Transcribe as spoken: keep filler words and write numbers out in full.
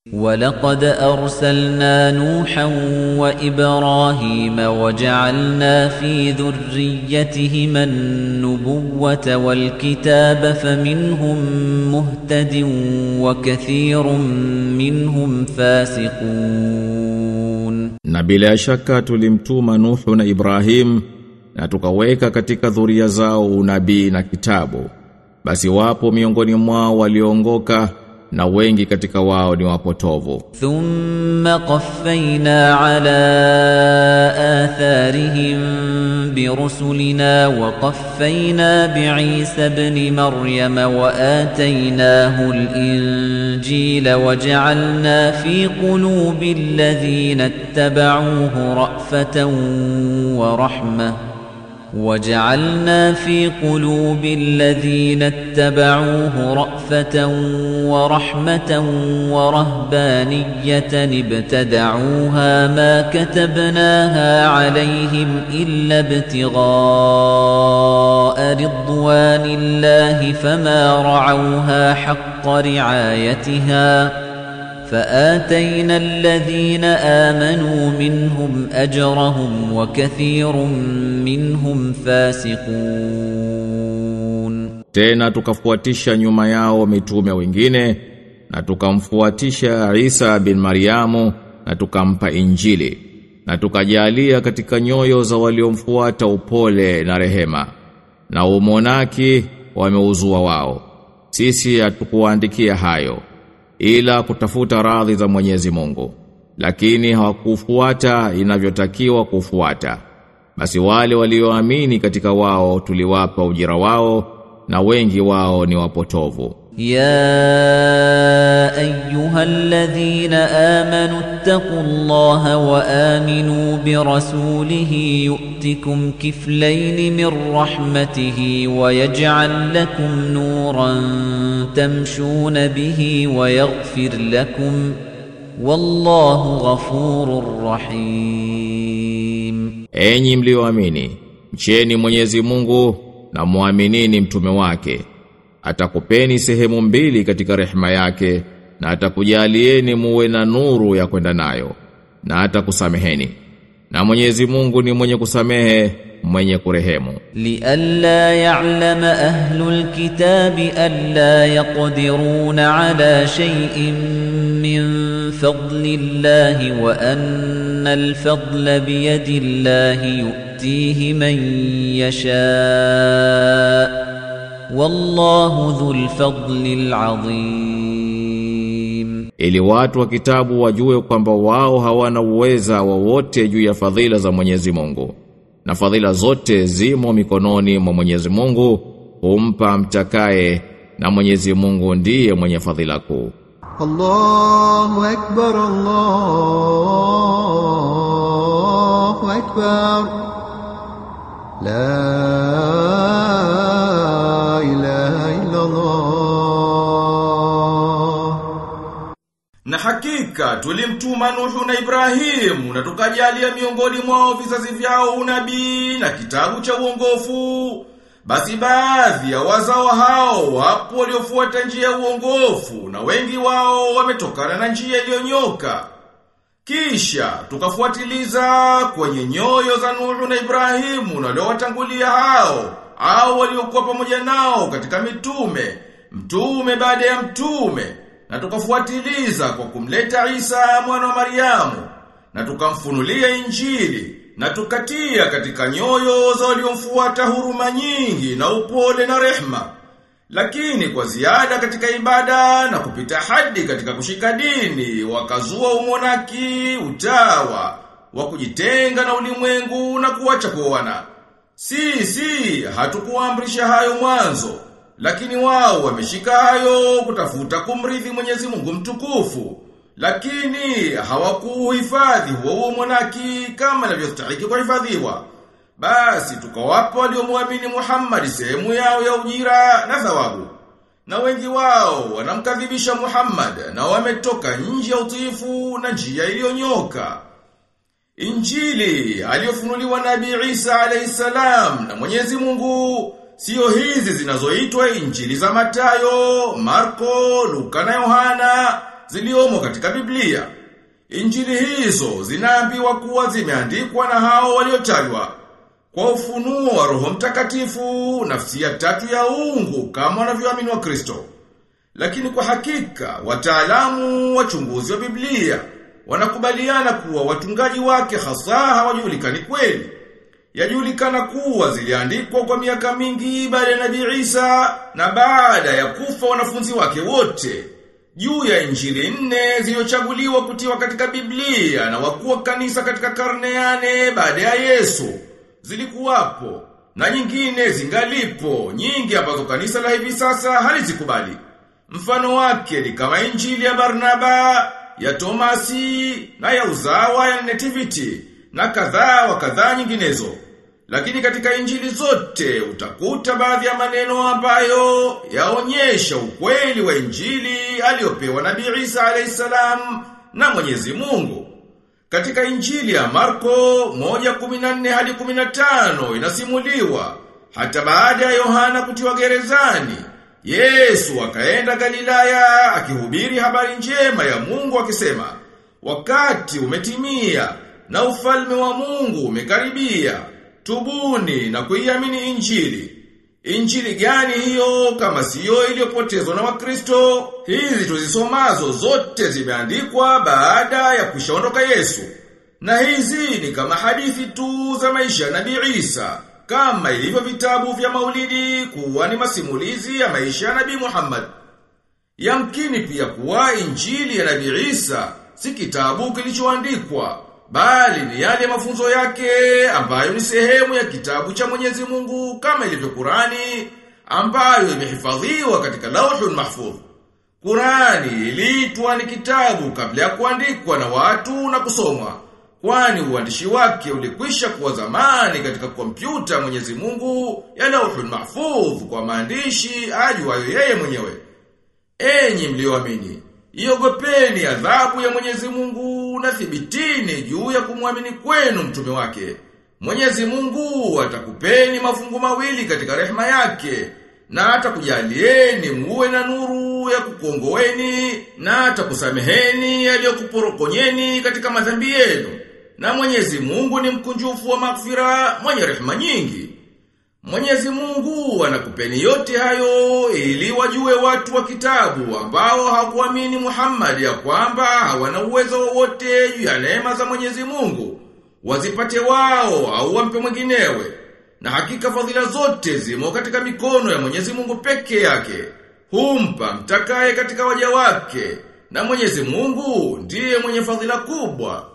وَلَقَدْ أَرْسَلْنَا نُوحًا وَإِبْرَاهِيمَ وَجَعَلْنَا فِي ذُرِّيَّتِهِمَا النُّبُوَّةَ وَالْكِتَابَ فَمِنْهُم مُّهْتَدٍ وَكَثِيرٌ مِّنْهُمْ فَاسِقُونَ. Na bila shaka tulimtuma Nuhu na Ibrahim na tukaweka katika dhuria zao unabii na kitabu. Basi wapo miongoni mwao walioongoka na wengi katika wao ni wapotovu. Thumma qaffayna ala atharihim birusulina wa qaffayna bi'Isa ibn Maryam wa ataynahu al-injila wa ja'alna fi qulubi alladhina ittaba'uhu ra'fatan wa rahmah وَجَعَلْنَا فِي قُلُوبِ الَّذِينَ اتَّبَعُوهُ رَأْفَةً وَرَحْمَةً وَرَهْبَانِيَّةً ابْتَدَعُوهَا مَا كَتَبْنَاهَا عَلَيْهِمْ إِلَّا ابْتِغَاءَ رِضْوَانِ اللَّهِ فَمَا رَعَوْهَا حَقَّ رِعَايَتِهَا فآتينا الذين آمنوا منهم أجرهم وكثير منهم فاسقون. Tena tukafuatisha nyuma yao mitume wengine na tukamfuatisha Isa bin Maryamu na tukampa Injili na tukajalia katika nyoyo za waliomfuata upole na rehema na umonaki wameuzua wao. Sisi hatukuandikia hayo ila kutafuta radhi za Mwenyezi Mungu, lakini hawakufuata inavyotakiwa kufuata. Basi wale walioamini katika wao tuliwapa ujira wao na wengi wao ni wapotovu. Ya ayyuhalladhina amanu ittaqullaha wa aminu birasulihi yu'tikum kiflayn min rahmatihi wa yaj'al lakum nuran tamshuna bihi wa yaghfir lakum wallahu ghafurur rahim. Enyi mlioamini, mcheni Mwenyezi Mungu na muaminini mtume wake. Atakupeni sehemu mbili katika rehema yake na atakujalieni muwe na nuru ya kwenda nayo na atakusameheni. Na Mwenyezi Mungu ni mwenye kusamehe, mwenye kurehemu. Lialla ya'lama ahlul kitabi alla yaqdiruna ala shay'in min fadlillahi wa anna al-fadla biyadillahi yu'tihi man yasha' wallahu dhul fadlil azim. Ili watu wa kitabu wajue kwamba wao hawana uweza wowote juu ya fadhila za Mwenyezi Mungu. Na fadhila zote zimo mikononi mwa Mwenyezi Mungu, humpa mtakaye na Mwenyezi Mungu ndiye mwenye fadhila kuu. Allahu akbar, Allahu akbar. La Na hakika tulimtuma Nuhu na Ibrahimu na tukajalia miongoni mwao vizazi vyao unabii na kitabu cha uongofu. Basi baadhi ya wazao hao wapo waliofuata njia ya uongofu na wengi wao wametokana na njia iliyonyoka. Kisha tukafuatiliza kwenye nyoyo za Nuhu na Ibrahimu na waliowatangulia hao au waliokuwa pamoja nao katika mitume, mtume baada ya mtume. Na tukafuatiliza kwa kumleta Isa mwana wa Maryamu na tukamfunulia Injili na tukatia katika nyoyo za waliomfuata huruma nyingi na upole na rehma. Lakini kwa ziada katika ibada na kupita hadi katika kushika dini wakazua umonaki, utawa wa kujitenga na ulimwengu na kuacha kuoana. Si si hatukuamrisha hayo mwanzo, lakini wao wameshika hayo kutafuta kumridhi Mwenyezi Mungu mtukufu, lakini hawakuhifadhi huo monaki kama inavyostahili kuhifadhiwa. Basi tukawapa waliomwamini Muhammad sehemu yao ya ujira na thawabu. Na wengi wao wanamkadhibisha Muhammad na wametoka nje ya utiifu na njia iliyonyoka. Injili aliyofunuliwa Nabii Isa alayhisalam na Mwenyezi Mungu sio hizi zinazoitwa Injili za Mathayo, Marko, Luka na Yohana, ziliomo katika Biblia. Injili hizo zinaambiwa kuwa zimeandikwa na hao waliotajwa kwa ufunuo wa Roho Mtakatifu, nafsi ya tatu ya uungu kama wanavyoamini wa Kristo. Lakini kwa hakika wataalamu wachunguzi wa Biblia wanakubaliana kuwa watungaji wake hasa hawajulikani kweli. Yajulikana kuwa ziliandikwa kwa miaka mingi baada ya Nabii Isa na baada ya kufa wanafunzi wake wote. Juu ya injili nne zilizochaguliwa kutiwa katika Biblia na wakuu wa kanisa katika karne ya nne baada ya Yesu zilikuwapo, na nyingine zingalipo, nyingi ambazo kanisa la hivi sasa halizikubali. Mfano wake ni kama injili ya Barnaba, ya Tomasi, na ya Uzawa ya Nativity, na kadhaa wa kadhaa nyinginezo. Lakini katika injili zote utakuta baadhi ya maneno ambayo yaonyesha ukweli wa injili aliyopewa Nabii Isa alayhisalam na Mwenyezi Mungu. Katika injili ya Marko moja kumi na nne hadi kumi na tano inasimuliwa hata baada ya Yohana kutiwa gerezani, Yesu akaenda Galilaya akihubiri habari njema ya Mungu akisema, wakati umetimia na ufalme wa Mungu umekaribia, tubuni na kuiamini injili. Injili gani hiyo kama siyo iliyopotezwa na Wakristo? Hizi tuzisomazo zote zimeandikwa baada ya kushaondoka Yesu. Na hizi ni kama hadithi tu za maisha ya Nabii Isa, kama ilivyo vitabu vya Maulidi kuwa ni masimulizi ya maisha ya Nabii Muhammad. Yamkini pia kuwa injili ya Nabii Isa si kitabu kilichoandikwa, bali ni yale mafunzo yake ambayo ni sehemu ya kitabu cha Mwenyezi Mungu kama ilivyo Qurani, ambayo imehifadhiwa katika Lauhul Mahfudh. Qurani iliitwa ni kitabu kabla ya kuandikwa na watu na kusomwa, kwani uandishi wake ulikwisha kuwa zamani katika kompyuta Mwenyezi Mungu ya Lauhul Mahfudh kwa maandishi ajuayo yeye mwenyewe. Enyi mlioamini, iogopeni adhabu ya Mwenyezi Mungu na thibitini juu ya kumwamini kwenu mtume wake. Mwenyezi Mungu atakupeni mafungu mawili katika rehema yake, na atakujalieni muwe na nuru ya kukuongoeni, na atakusameheni yaliyokuporokonyeni katika madhambi yenu. Na Mwenyezi Mungu ni mkunjufu wa maghfira, mwenye rehema nyingi. Mwenyezi Mungu anakupeni yote hayo ili wajue watu wa kitabu ambao hawakuamini Muhammad ya kwamba hawana uwezo wowote juu ya neema za Mwenyezi Mungu, wazipate wao au wampe mwinginewe. Na hakika fadhila zote zimo katika mikono ya Mwenyezi Mungu peke yake. Humpa mtakaye katika waja wake, na Mwenyezi Mungu ndiye mwenye fadhila kubwa.